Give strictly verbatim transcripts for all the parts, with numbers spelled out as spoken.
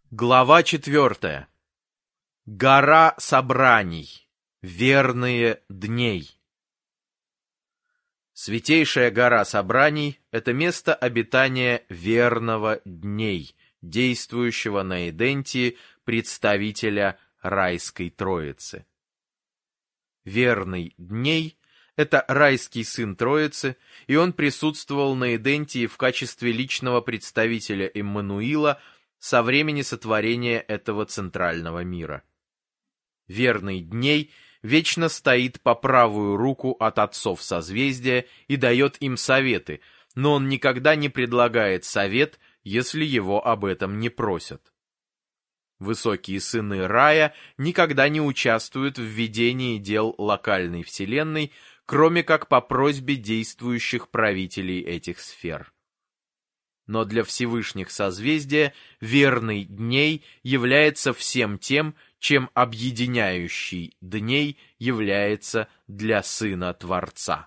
Глава четвертая. Гора собраний. Верные дней. Святейшая гора собраний — это место обитания верного дней, действующего на Эдентии представителя райской Троицы. Верный дней — это райский сын Троицы, и он присутствовал на Эдентии в качестве личного представителя Иммануила со времени сотворения этого центрального мира. Верный дней вечно стоит по правую руку от отцов созвездия и дает им советы, но он никогда не предлагает совет, если его об этом не просят. Высокие сыны рая никогда не участвуют в ведении дел локальной вселенной, кроме как по просьбе действующих правителей этих сфер. Но для Всевышних созвездия верный дней является всем тем, чем объединяющий дней является для Сына Творца.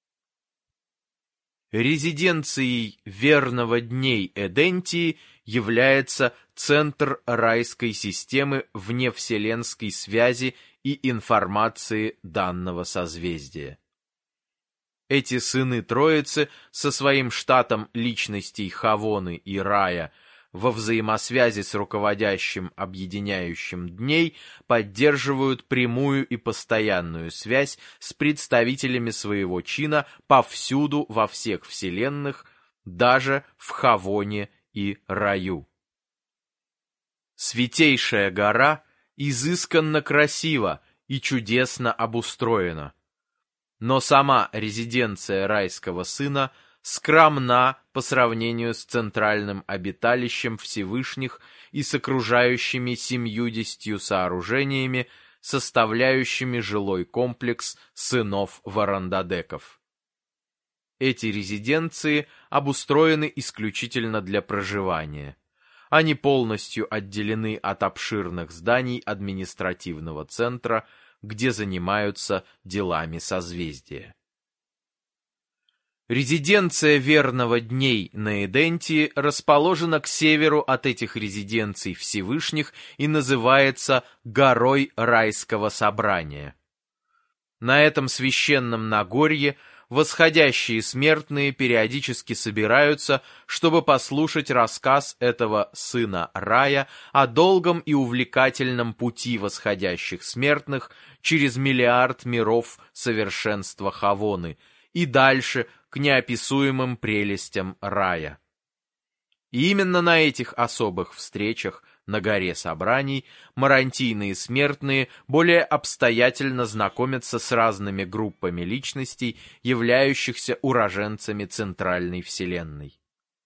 Резиденцией верного дней Эдентии является центр райской системы вневселенской связи и информации данного созвездия. Эти сыны Троицы со своим штатом личностей Хавоны и Рая во взаимосвязи с руководящим объединяющим дней поддерживают прямую и постоянную связь с представителями своего чина повсюду во всех вселенных, даже в Хавоне и Раю. Святейшая гора изысканно красива и чудесно обустроена. Но сама резиденция райского сына скромна по сравнению с центральным обиталищем Всевышних и с окружающими семьюдесятью сооружениями, составляющими жилой комплекс сынов Варандадеков. Эти резиденции обустроены исключительно для проживания. Они полностью отделены от обширных зданий административного центра, где занимаются делами созвездия. Резиденция верного дней на Эдентии расположена к северу от этих резиденций Всевышних и называется горой райского собрания. На этом священном Нагорье восходящие смертные периодически собираются, чтобы послушать рассказ этого сына рая о долгом и увлекательном пути восходящих смертных через миллиард миров совершенства Хавоны и дальше к неописуемым прелестям рая. И именно на этих особых встречах на горе собраний марантийные смертные более обстоятельно знакомятся с разными группами личностей, являющихся уроженцами центральной вселенной.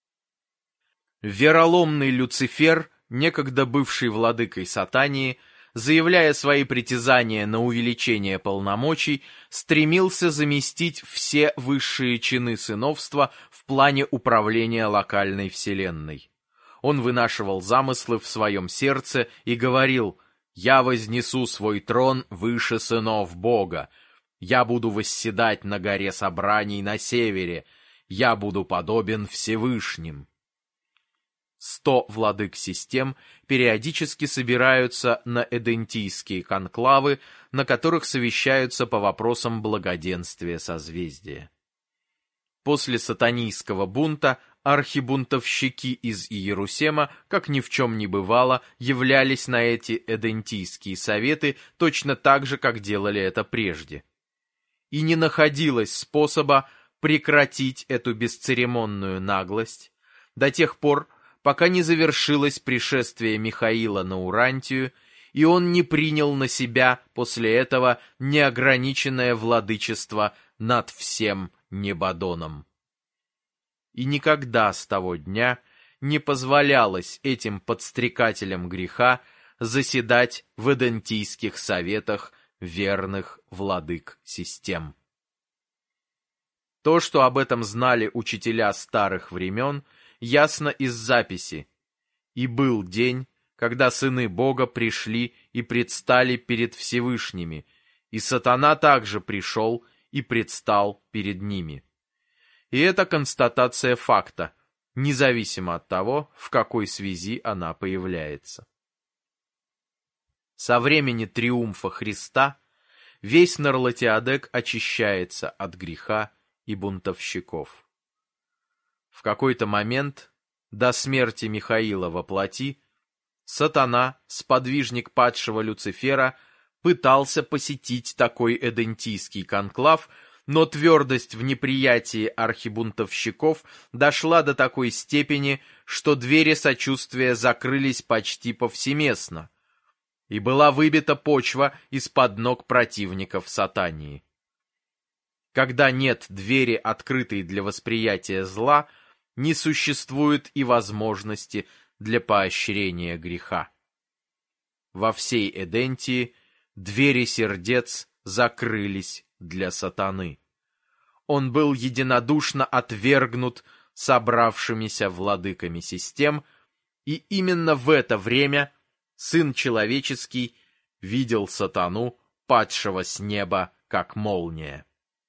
Вероломный Люцифер, некогда бывший владыкой Сатании, заявляя свои притязания на увеличение полномочий, стремился заместить все высшие чины сыновства в плане управления локальной вселенной. Он вынашивал замыслы в своем сердце и говорил: «Я вознесу свой трон выше сынов Бога. Я буду восседать на горе собраний на севере. Я буду подобен Всевышним». Сто владык систем периодически собираются на эдентийские конклавы, на которых совещаются по вопросам благоденствия созвездия. После сатанийского бунта архибунтовщики из Иерусема, как ни в чем не бывало, являлись на эти эдентийские советы точно так же, как делали это прежде. И не находилось способа прекратить эту бесцеремонную наглость до тех пор, пока не завершилось пришествие Михаила на Урантию, и он не принял на себя после этого неограниченное владычество над всем Небадоном. И никогда с того дня не позволялось этим подстрекателям греха заседать в эдентийских советах верных владык систем. То, что об этом знали учителя старых времен, ясно из записи. «И был день, когда сыны Бога пришли и предстали перед Всевышними, и сатана также пришел и предстал перед ними». И это констатация факта. независимо от того, в какой связи она появляется. Со времени триумфа Христа весь Нарлатиадек очищается от греха и бунтовщиков. В какой-то момент, до смерти Михаила во плоти, сатана, сподвижник падшего Люцифера, пытался посетить такой эдентийский конклав, но твердость в неприятии архибунтовщиков дошла до такой степени, что двери сочувствия закрылись почти повсеместно, и была выбита почва из-под ног противников сатании. Когда нет двери, открытой для восприятия зла, не существует и возможности для поощрения греха. Во всей Эдентии двери сердец закрылись для сатаны. Он был единодушно отвергнут собравшимися владыками систем, и именно в это время Сын Человеческий видел сатану, падшего с неба, как молния.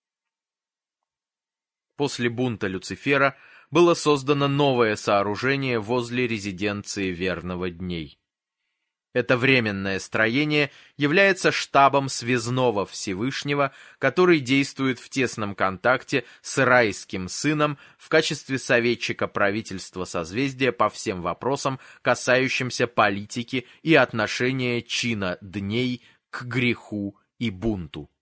После бунта Люцифера было создано новое сооружение возле резиденции Верного Дней. Это временное строение является штабом связного Всевышнего, который действует в тесном контакте с райским сыном в качестве советчика правительства созвездия по всем вопросам, касающимся политики и отношения чина дней к греху и бунту.